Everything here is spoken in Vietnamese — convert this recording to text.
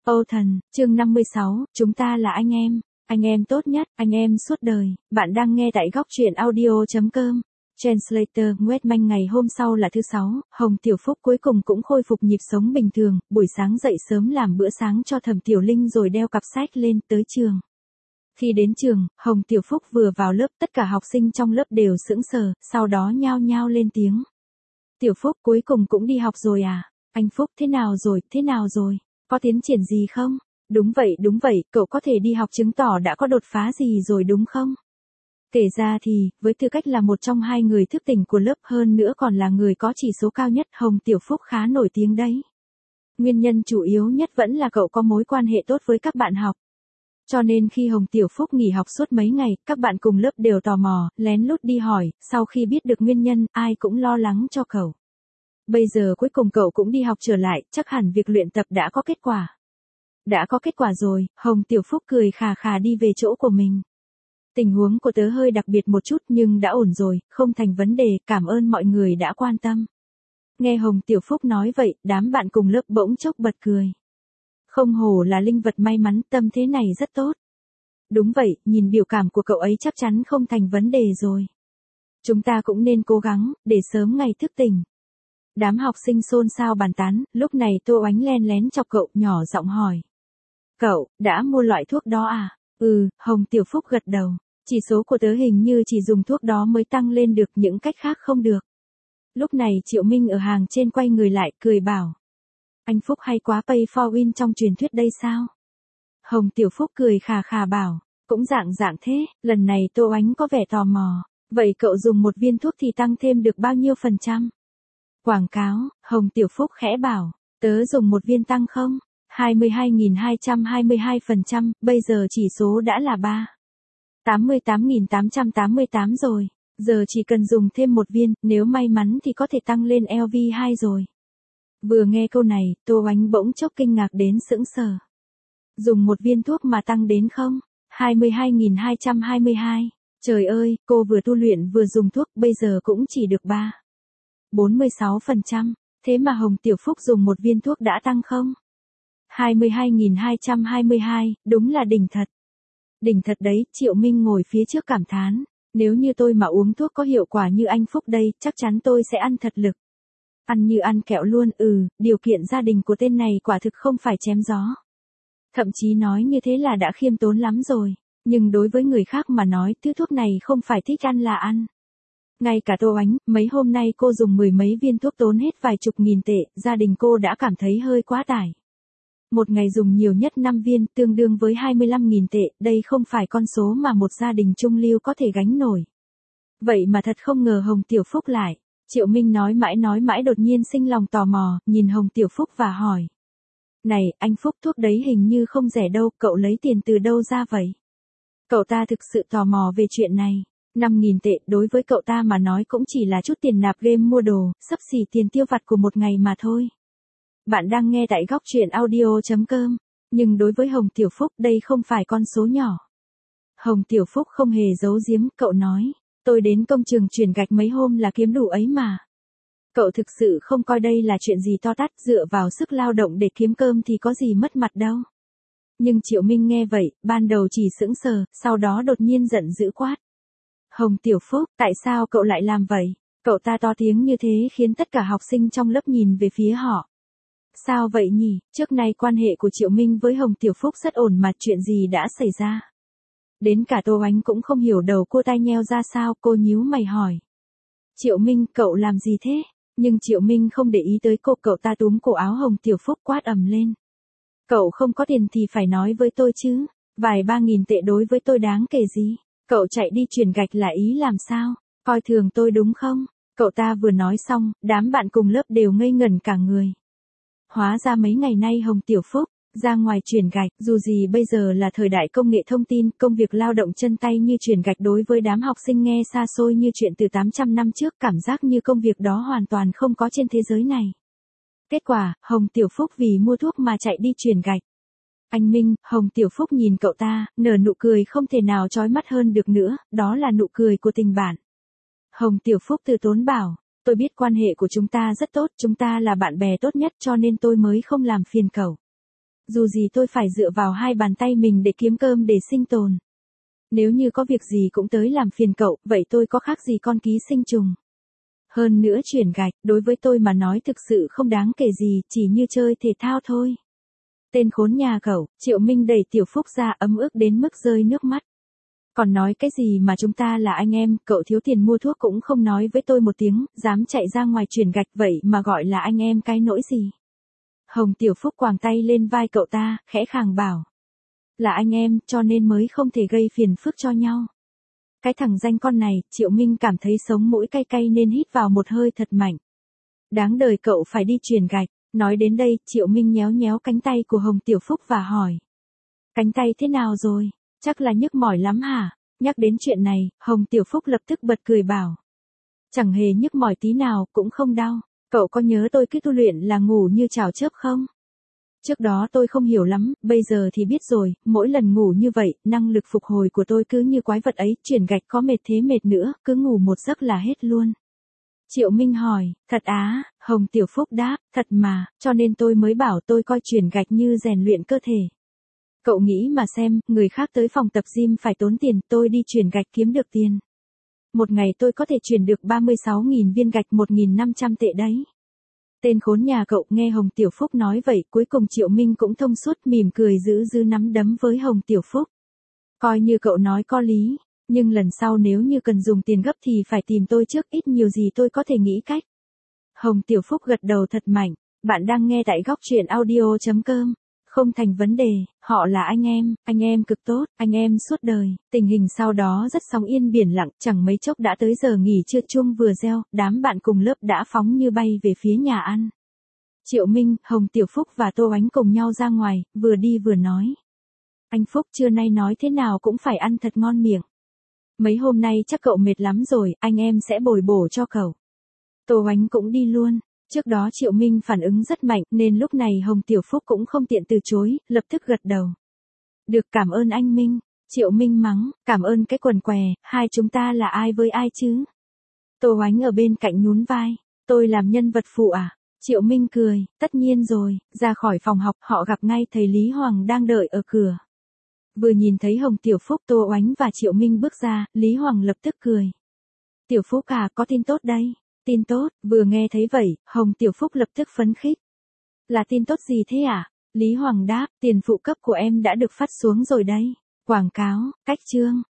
Âu Thần, chương 56, chúng ta là anh em tốt nhất, anh em suốt đời. Bạn đang nghe tại góc truyện audio.com. Translator, Nguyệt Manh. Ngày hôm sau là thứ Sáu, Hồng Tiểu Phúc cuối cùng cũng khôi phục nhịp sống bình thường, buổi sáng dậy sớm làm bữa sáng cho Thẩm Tiểu Linh rồi đeo cặp sách lên tới trường. Khi đến trường, Hồng Tiểu Phúc vừa vào lớp, tất cả học sinh trong lớp đều sững sờ, sau đó nhao nhao lên tiếng. Tiểu Phúc cuối cùng cũng đi học rồi à? Anh Phúc thế nào rồi? Có tiến triển gì không? Đúng vậy, cậu có thể đi học chứng tỏ đã có đột phá gì rồi đúng không? Kể ra thì, với tư cách là một trong hai người thức tỉnh của lớp hơn nữa còn là người có chỉ số cao nhất, Hồng Tiểu Phúc khá nổi tiếng đấy. Nguyên nhân chủ yếu nhất vẫn là cậu có mối quan hệ tốt với các bạn học. Cho nên khi Hồng Tiểu Phúc nghỉ học suốt mấy ngày, các bạn cùng lớp đều tò mò, lén lút đi hỏi, sau khi biết được nguyên nhân, ai cũng lo lắng cho cậu. Bây giờ cuối cùng cậu cũng đi học trở lại, chắc hẳn việc luyện tập đã có kết quả. Đã có kết quả rồi, Hồng Tiểu Phúc cười khà khà đi về chỗ của mình. Tình huống của tớ hơi đặc biệt một chút nhưng đã ổn rồi, không thành vấn đề, cảm ơn mọi người đã quan tâm. Nghe Hồng Tiểu Phúc nói vậy, đám bạn cùng lớp bỗng chốc bật cười. Không hổ là linh vật may mắn, tâm thế này rất tốt. Đúng vậy, nhìn biểu cảm của cậu ấy chắc chắn không thành vấn đề rồi. Chúng ta cũng nên cố gắng, để sớm ngày thức tỉnh. Đám học sinh xôn xao bàn tán, lúc này Tô Oánh len lén chọc cậu, nhỏ giọng hỏi. Cậu, đã mua loại thuốc đó à? Hồng Tiểu Phúc gật đầu. Chỉ số của tớ hình như chỉ dùng thuốc đó mới tăng lên được, những cách khác không được. Lúc này Triệu Minh ở hàng trên quay người lại, cười bảo. Anh Phúc hay quá, pay for win trong truyền thuyết đây sao? Hồng Tiểu Phúc cười khà khà bảo. Cũng dạng thế, lần này Tô Oánh có vẻ tò mò. Vậy cậu dùng một viên thuốc thì tăng thêm được bao nhiêu %? Quảng cáo, Hồng Tiểu Phúc khẽ bảo, tớ dùng một viên tăng không? 22.222%, bây giờ chỉ số đã là 88.888 rồi. Giờ chỉ cần dùng thêm một viên, nếu may mắn thì có thể tăng lên LV2 rồi. Vừa nghe câu này, Tô Oánh bỗng chốc kinh ngạc đến sững sờ. Dùng một viên thuốc mà tăng đến không? 22.222. Trời ơi, cô vừa tu luyện vừa dùng thuốc, bây giờ cũng chỉ được 46%, thế mà Hồng Tiểu Phúc dùng một viên thuốc đã tăng không? 22.222, đúng là đỉnh thật. Đỉnh thật đấy, Triệu Minh ngồi phía trước cảm thán. Nếu như tôi mà uống thuốc có hiệu quả như anh Phúc đây, chắc chắn tôi sẽ ăn thật lực. Ăn như ăn kẹo luôn, điều kiện gia đình của tên này quả thực không phải chém gió. Thậm chí nói như thế là đã khiêm tốn lắm rồi. Nhưng đối với người khác mà nói, thứ thuốc này không phải thích ăn là ăn. Ngay cả Tô Oánh, mấy hôm nay cô dùng mười mấy viên thuốc tốn hết vài chục nghìn tệ, gia đình cô đã cảm thấy hơi quá tải. Một ngày dùng nhiều nhất 5 viên, tương đương với 25.000 tệ, đây không phải con số mà một gia đình trung lưu có thể gánh nổi. Vậy mà thật không ngờ Hồng Tiểu Phúc lại. Triệu Minh nói mãi đột nhiên sinh lòng tò mò, nhìn Hồng Tiểu Phúc và hỏi. Này, anh Phúc, thuốc đấy hình như không rẻ đâu, cậu lấy tiền từ đâu ra vậy? Cậu ta thực sự tò mò về chuyện này. 5.000 tệ đối với cậu ta mà nói cũng chỉ là chút tiền nạp game mua đồ, xấp xỉ tiền tiêu vặt của một ngày mà thôi. Bạn đang nghe tại góc truyện audio.com, nhưng đối với Hồng Tiểu Phúc đây không phải con số nhỏ. Hồng Tiểu Phúc không hề giấu giếm, cậu nói, tôi đến công trường chuyển gạch mấy hôm là kiếm đủ ấy mà. Cậu thực sự không coi đây là chuyện gì to tát, dựa vào sức lao động để kiếm cơm thì có gì mất mặt đâu. Nhưng Triệu Minh nghe vậy, ban đầu chỉ sững sờ, sau đó đột nhiên giận dữ quát. Hồng Tiểu Phúc, tại sao cậu lại làm vậy? Cậu ta to tiếng như thế khiến tất cả học sinh trong lớp nhìn về phía họ. Sao vậy nhỉ? Trước nay quan hệ của Triệu Minh với Hồng Tiểu Phúc rất ổn mà, chuyện gì đã xảy ra? Đến cả Tô Oánh cũng không hiểu đầu cô tai nheo ra sao, cô nhíu mày hỏi. Triệu Minh, cậu làm gì thế? Nhưng Triệu Minh không để ý tới cô, cậu ta túm cổ áo Hồng Tiểu Phúc quát ầm lên. Cậu không có tiền thì phải nói với tôi chứ, vài 3.000 tệ đối với tôi đáng kể gì? Cậu chạy đi chuyển gạch là ý làm sao? Coi thường tôi đúng không? Cậu ta vừa nói xong, đám bạn cùng lớp đều ngây ngẩn cả người. Hóa ra mấy ngày nay Hồng Tiểu Phúc ra ngoài chuyển gạch, dù gì bây giờ là thời đại công nghệ thông tin, công việc lao động chân tay như chuyển gạch đối với đám học sinh nghe xa xôi như chuyện từ 800 năm trước, cảm giác như công việc đó hoàn toàn không có trên thế giới này. Kết quả, Hồng Tiểu Phúc vì mua thuốc mà chạy đi chuyển gạch. Anh Minh, Hồng Tiểu Phúc nhìn cậu ta, nở nụ cười không thể nào chói mắt hơn được nữa, đó là nụ cười của tình bạn. Hồng Tiểu Phúc từ tốn bảo, tôi biết quan hệ của chúng ta rất tốt, chúng ta là bạn bè tốt nhất cho nên tôi mới không làm phiền cậu. Dù gì tôi phải dựa vào hai bàn tay mình để kiếm cơm để sinh tồn. Nếu như có việc gì cũng tới làm phiền cậu, vậy tôi có khác gì con ký sinh trùng. Hơn nữa chuyển gạch, đối với tôi mà nói thực sự không đáng kể gì, chỉ như chơi thể thao thôi. Tên khốn nhà cậu, Triệu Minh đẩy Tiểu Phúc ra ấm ức đến mức rơi nước mắt. Còn nói cái gì mà chúng ta là anh em, cậu thiếu tiền mua thuốc cũng không nói với tôi một tiếng, dám chạy ra ngoài chuyển gạch vậy mà gọi là anh em cái nỗi gì. Hồng Tiểu Phúc quàng tay lên vai cậu ta, khẽ khàng bảo. Là anh em, cho nên mới không thể gây phiền phức cho nhau. Cái thằng danh con này, Triệu Minh cảm thấy sống mũi cay cay nên hít vào một hơi thật mạnh. Đáng đời cậu phải đi chuyển gạch. Nói đến đây, Triệu Minh nhéo nhéo cánh tay của Hồng Tiểu Phúc và hỏi. Cánh tay thế nào rồi? Chắc là nhức mỏi lắm hả? Nhắc đến chuyện này, Hồng Tiểu Phúc lập tức bật cười bảo. Chẳng hề nhức mỏi tí nào, cũng không đau. Cậu có nhớ tôi cứ tu luyện là ngủ như chảo chớp không? Trước đó tôi không hiểu lắm, bây giờ thì biết rồi, mỗi lần ngủ như vậy, năng lực phục hồi của tôi cứ như quái vật ấy, chuyển gạch có mệt thế mệt nữa, cứ ngủ một giấc là hết luôn. Triệu Minh hỏi, thật á, Hồng Tiểu Phúc đáp, thật mà, cho nên tôi mới bảo tôi coi chuyển gạch như rèn luyện cơ thể. Cậu nghĩ mà xem, người khác tới phòng tập gym phải tốn tiền, tôi đi chuyển gạch kiếm được tiền. Một ngày tôi có thể chuyển được 36.000 viên gạch 1.500 tệ đấy. Tên khốn nhà cậu nghe Hồng Tiểu Phúc nói vậy, cuối cùng Triệu Minh cũng thông suốt mỉm cười giữ nắm đấm với Hồng Tiểu Phúc. Coi như cậu nói có lý, nhưng lần sau nếu như cần dùng tiền gấp thì phải tìm tôi trước, ít nhiều gì tôi có thể nghĩ cách. Hồng Tiểu Phúc gật đầu thật mạnh, bạn đang nghe tại góc truyện audio.com. Không thành vấn đề, họ là anh em cực tốt, anh em suốt đời. Tình hình sau đó rất sóng yên biển lặng, chẳng mấy chốc đã tới giờ nghỉ trưa, chuông vừa reo, đám bạn cùng lớp đã phóng như bay về phía nhà ăn. Triệu Minh, Hồng Tiểu Phúc và Tô Ánh cùng nhau ra ngoài, vừa đi vừa nói. Anh Phúc trưa nay nói thế nào cũng phải ăn thật ngon miệng. Mấy hôm nay chắc cậu mệt lắm rồi, anh em sẽ bồi bổ cho cậu. Tô Ánh cũng đi luôn. Trước đó Triệu Minh phản ứng rất mạnh nên lúc này Hồng Tiểu Phúc cũng không tiện từ chối, lập tức gật đầu. Được, cảm ơn anh Minh. Triệu Minh mắng, cảm ơn cái quần què, hai chúng ta là ai với ai chứ? Tô Ánh ở bên cạnh nhún vai, tôi làm nhân vật phụ à? Triệu Minh cười, tất nhiên rồi. Ra khỏi phòng học họ gặp ngay thầy Lý Hoàng đang đợi ở cửa. Vừa nhìn thấy Hồng Tiểu Phúc, Tô Ánh và Triệu Minh bước ra, Lý Hoàng lập tức cười. Tiểu Phúc à, có tin tốt đây. Tin tốt, vừa nghe thấy vậy, Hồng Tiểu Phúc lập tức phấn khích. Là tin tốt gì thế à? Lý Hoàng đáp, tiền phụ cấp của em đã được phát xuống rồi đấy. Quảng cáo, cách chương.